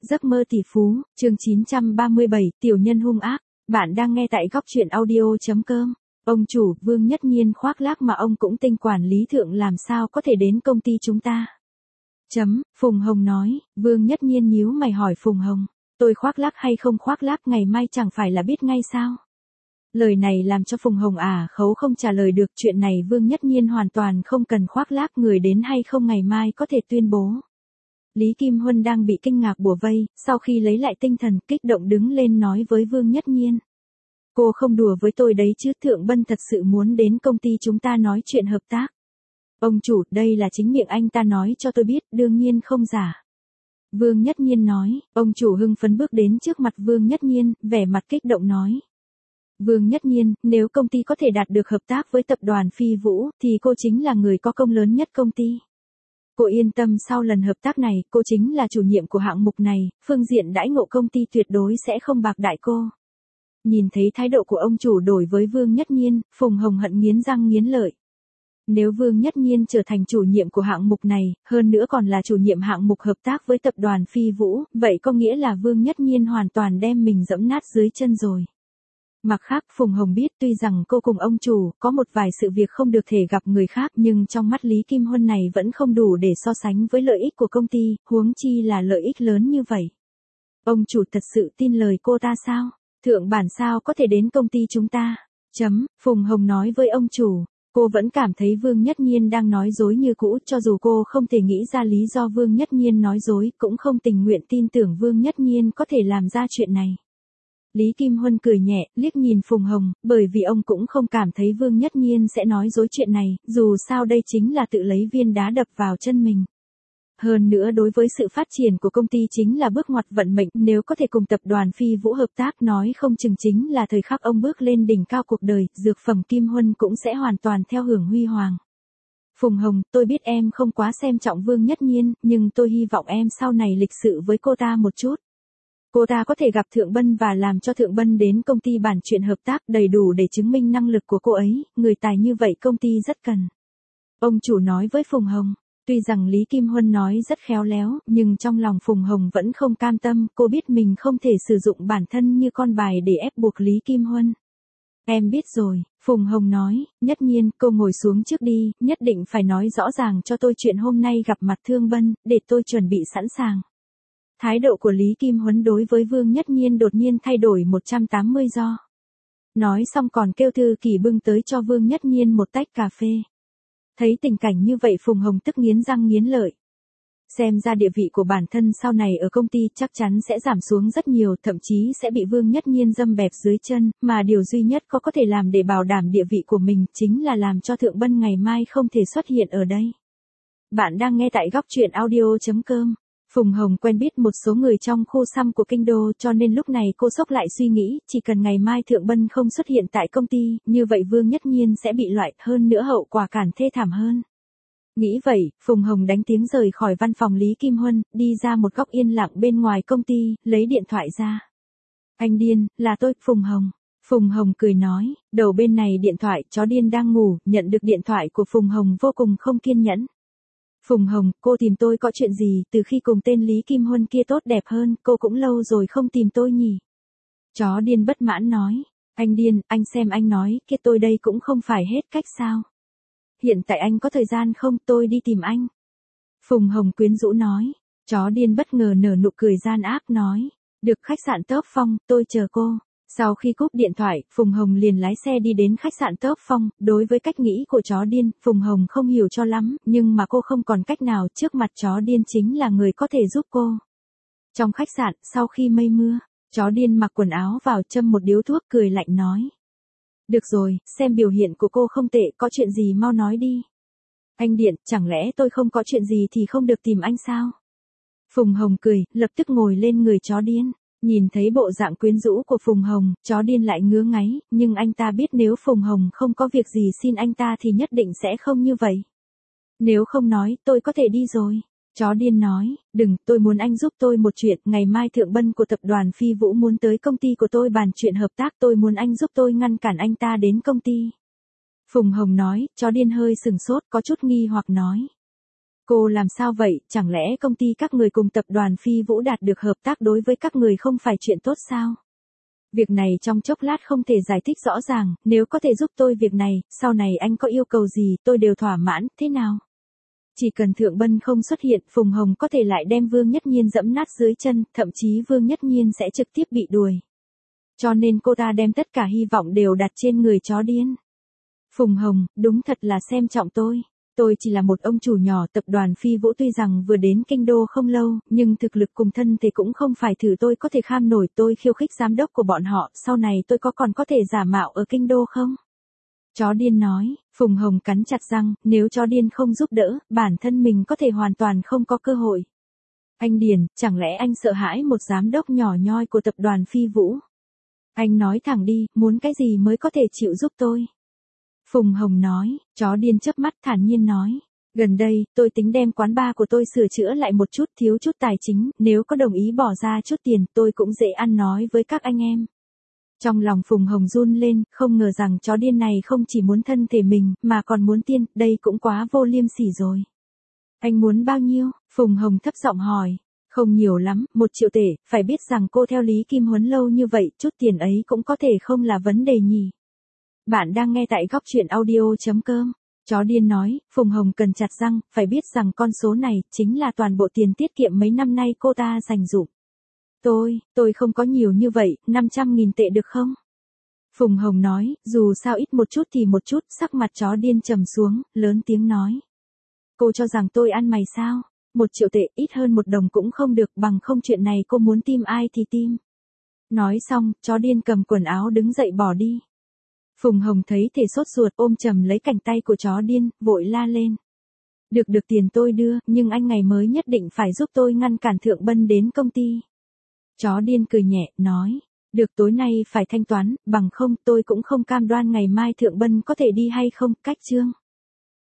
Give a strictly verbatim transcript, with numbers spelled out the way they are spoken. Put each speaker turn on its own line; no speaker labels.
Giấc mơ tỷ phú, chương chín trăm ba mươi bảy, tiểu nhân hung ác. Bạn đang nghe tại góc truyện audio.com. Ông chủ, Vương Nhất Nhiên khoác lác mà ông cũng tinh quản lý thượng làm sao có thể đến công ty chúng ta. Chấm, Phùng Hồng nói. Vương Nhất Nhiên nhíu mày hỏi Phùng Hồng. Tôi khoác lác hay không khoác lác ngày mai chẳng phải là biết ngay sao. Lời này làm cho Phùng Hồng ả khấu không trả lời được. Chuyện này Vương Nhất Nhiên hoàn toàn không cần khoác lác, người đến hay không ngày mai có thể tuyên bố. Lý Kim Huân đang bị kinh ngạc bủa vây, sau khi lấy lại tinh thần, kích động đứng lên nói với Vương Nhất Nhiên. Cô không đùa với tôi đấy chứ, Thượng Bân thật sự muốn đến công ty chúng ta nói chuyện hợp tác. Ông chủ, đây là chính miệng anh ta nói cho tôi biết, đương nhiên không giả. Vương Nhất Nhiên nói. Ông chủ hưng phấn bước đến trước mặt Vương Nhất Nhiên, vẻ mặt kích động nói. Vương Nhất Nhiên, nếu công ty có thể đạt được hợp tác với tập đoàn Phi Vũ, thì cô chính là người có công lớn nhất công ty. Cô yên tâm, sau lần hợp tác này, cô chính là chủ nhiệm của hạng mục này, phương diện đãi ngộ công ty tuyệt đối sẽ không bạc đãi cô. Nhìn thấy thái độ của ông chủ đổi với Vương Nhất Nhiên, Phùng Hồng hận nghiến răng nghiến lợi. Nếu Vương Nhất Nhiên trở thành chủ nhiệm của hạng mục này, hơn nữa còn là chủ nhiệm hạng mục hợp tác với tập đoàn Phi Vũ, vậy có nghĩa là Vương Nhất Nhiên hoàn toàn đem mình giẫm nát dưới chân rồi. Mặt khác, Phùng Hồng biết tuy rằng cô cùng ông chủ có một vài sự việc không được thể gặp người khác, nhưng trong mắt Lý Kim Huân này vẫn không đủ để so sánh với lợi ích của công ty, huống chi là lợi ích lớn như vậy. Ông chủ thật sự tin lời cô ta sao? Thượng bản sao có thể đến công ty chúng ta? Chấm, Phùng Hồng nói với ông chủ. Cô vẫn cảm thấy Vương Nhất Nhiên đang nói dối như cũ, cho dù cô không thể nghĩ ra lý do Vương Nhất Nhiên nói dối, cũng không tình nguyện tin tưởng Vương Nhất Nhiên có thể làm ra chuyện này. Lý Kim Huân cười nhẹ, liếc nhìn Phùng Hồng, bởi vì ông cũng không cảm thấy Vương Nhất Nhiên sẽ nói dối chuyện này, dù sao đây chính là tự lấy viên đá đập vào chân mình. Hơn nữa đối với sự phát triển của công ty chính là bước ngoặt vận mệnh, nếu có thể cùng tập đoàn Phi Vũ hợp tác nói không chừng chính là thời khắc ông bước lên đỉnh cao cuộc đời, dược phẩm Kim Huân cũng sẽ hoàn toàn theo hưởng huy hoàng. Phùng Hồng, tôi biết em không quá xem trọng Vương Nhất Nhiên, nhưng tôi hy vọng em sau này lịch sự với cô ta một chút. Cô ta có thể gặp Thượng Bân và làm cho Thượng Bân đến công ty bàn chuyện hợp tác đầy đủ để chứng minh năng lực của cô ấy, người tài như vậy công ty rất cần. Ông chủ nói với Phùng Hồng, tuy rằng Lý Kim Huân nói rất khéo léo, nhưng trong lòng Phùng Hồng vẫn không cam tâm, cô biết mình không thể sử dụng bản thân như con bài để ép buộc Lý Kim Huân. Em biết rồi, Phùng Hồng nói. Nhất Nhiên, cô ngồi xuống trước đi, nhất định phải nói rõ ràng cho tôi chuyện hôm nay gặp mặt Thương Bân, để tôi chuẩn bị sẵn sàng. Thái độ của Lý Kim Huân đối với Vương Nhất Nhiên đột nhiên thay đổi một trăm tám mươi do. Nói xong còn kêu thư ký bưng tới cho Vương Nhất Nhiên một tách cà phê. Thấy tình cảnh như vậy Phùng Hồng tức nghiến răng nghiến lợi. Xem ra địa vị của bản thân sau này ở công ty chắc chắn sẽ giảm xuống rất nhiều, thậm chí sẽ bị Vương Nhất Nhiên dâm bẹp dưới chân, mà điều duy nhất có có thể làm để bảo đảm địa vị của mình chính là làm cho Thượng Bân ngày mai không thể xuất hiện ở đây. Bạn đang nghe tại góc truyện audio.com. Phùng Hồng quen biết một số người trong khu xăm của kinh đô, cho nên lúc này cô sốc lại suy nghĩ, chỉ cần ngày mai Thượng Bân không xuất hiện tại công ty, như vậy Vương Nhất Nhiên sẽ bị loại, hơn nữa hậu quả càng thê thảm hơn. Nghĩ vậy, Phùng Hồng đánh tiếng rời khỏi văn phòng Lý Kim Huân, đi ra một góc yên lặng bên ngoài công ty, lấy điện thoại ra. Anh điên, là tôi, Phùng Hồng. Phùng Hồng cười nói, đầu bên này điện thoại, chó điên đang ngủ, nhận được điện thoại của Phùng Hồng vô cùng không kiên nhẫn. Phùng Hồng, cô tìm tôi có chuyện gì, từ khi cùng tên Lý Kim Huân kia tốt đẹp hơn, cô cũng lâu rồi không tìm tôi nhỉ? Chó điên bất mãn nói, anh điên, anh xem anh nói, kia tôi đây cũng không phải hết cách sao? Hiện tại anh có thời gian không, tôi đi tìm anh. Phùng Hồng quyến rũ nói, chó điên bất ngờ nở nụ cười gian ác nói, được, khách sạn Top Phong, tôi chờ cô. Sau khi cúp điện thoại, Phùng Hồng liền lái xe đi đến khách sạn Top Phong, đối với cách nghĩ của chó điên, Phùng Hồng không hiểu cho lắm, nhưng mà cô không còn cách nào, trước mặt chó điên chính là người có thể giúp cô. Trong khách sạn, sau khi mây mưa, chó điên mặc quần áo vào châm một điếu thuốc cười lạnh nói. Được rồi, xem biểu hiện của cô không tệ, có chuyện gì mau nói đi. Anh Điện, chẳng lẽ tôi không có chuyện gì thì không được tìm anh sao? Phùng Hồng cười, lập tức ngồi lên người chó điên. Nhìn thấy bộ dạng quyến rũ của Phùng Hồng, chó điên lại ngứa ngáy, nhưng anh ta biết nếu Phùng Hồng không có việc gì xin anh ta thì nhất định sẽ không như vậy. Nếu không nói, tôi có thể đi rồi. Chó điên nói, đừng, tôi muốn anh giúp tôi một chuyện, ngày mai Thượng Bân của tập đoàn Phi Vũ muốn tới công ty của tôi bàn chuyện hợp tác, tôi muốn anh giúp tôi ngăn cản anh ta đến công ty. Phùng Hồng nói, chó điên hơi sừng sốt, có chút nghi hoặc nói. Cô làm sao vậy, chẳng lẽ công ty các người cùng tập đoàn Phi Vũ đạt được hợp tác đối với các người không phải chuyện tốt sao? Việc này trong chốc lát không thể giải thích rõ ràng, nếu có thể giúp tôi việc này, sau này anh có yêu cầu gì tôi đều thỏa mãn, thế nào? Chỉ cần Thượng Bân không xuất hiện, Phùng Hồng có thể lại đem Vương Nhất Nhiên dẫm nát dưới chân, thậm chí Vương Nhất Nhiên sẽ trực tiếp bị đuổi. Cho nên cô ta đem tất cả hy vọng đều đặt trên người chó điên. Phùng Hồng, đúng thật là xem trọng tôi. Tôi chỉ là một ông chủ nhỏ, tập đoàn Phi Vũ tuy rằng vừa đến kinh đô không lâu, nhưng thực lực cùng thân thì cũng không phải thử tôi có thể kham nổi, tôi khiêu khích giám đốc của bọn họ, sau này tôi có còn có thể giả mạo ở kinh đô không? Chó điên nói, Phùng Hồng cắn chặt răng, nếu chó điên không giúp đỡ, bản thân mình có thể hoàn toàn không có cơ hội. Anh Điền, chẳng lẽ anh sợ hãi một giám đốc nhỏ nhoi của tập đoàn Phi Vũ? Anh nói thẳng đi, muốn cái gì mới có thể chịu giúp tôi? Phùng Hồng nói, chó điên chớp mắt thản nhiên nói. Gần đây, tôi tính đem quán bar của tôi sửa chữa lại một chút, thiếu chút tài chính, nếu có đồng ý bỏ ra chút tiền tôi cũng dễ ăn nói với các anh em. Trong lòng Phùng Hồng run lên, không ngờ rằng chó điên này không chỉ muốn thân thể mình, mà còn muốn tiền, đây cũng quá vô liêm sỉ rồi. Anh muốn bao nhiêu? Phùng Hồng thấp giọng hỏi. Không nhiều lắm, một triệu tệ, phải biết rằng cô theo Lý Kim Huấn lâu như vậy, chút tiền ấy cũng có thể không là vấn đề nhỉ. Bạn đang nghe tại góc truyện audio.com. Chó điên nói, Phùng Hồng cần chặt răng, phải biết rằng con số này, chính là toàn bộ tiền tiết kiệm mấy năm nay cô ta dành dụm. Tôi, tôi không có nhiều như vậy, năm trăm nghìn tệ được không? Phùng Hồng nói, dù sao ít một chút thì một chút, sắc mặt chó điên trầm xuống, lớn tiếng nói. Cô cho rằng tôi ăn mày sao? Một triệu tệ ít hơn một đồng cũng không được, bằng không chuyện này cô muốn tim ai thì tim. Nói xong, chó điên cầm quần áo đứng dậy bỏ đi. Phùng Hồng thấy thể sốt ruột ôm chầm lấy cánh tay của chó điên, vội la lên. Được được tiền tôi đưa, nhưng anh ngày mới nhất định phải giúp tôi ngăn cản Thượng Bân đến công ty. Chó điên cười nhẹ, nói. Được tối nay phải thanh toán, bằng không tôi cũng không cam đoan ngày mai Thượng Bân có thể đi hay không, cách chương.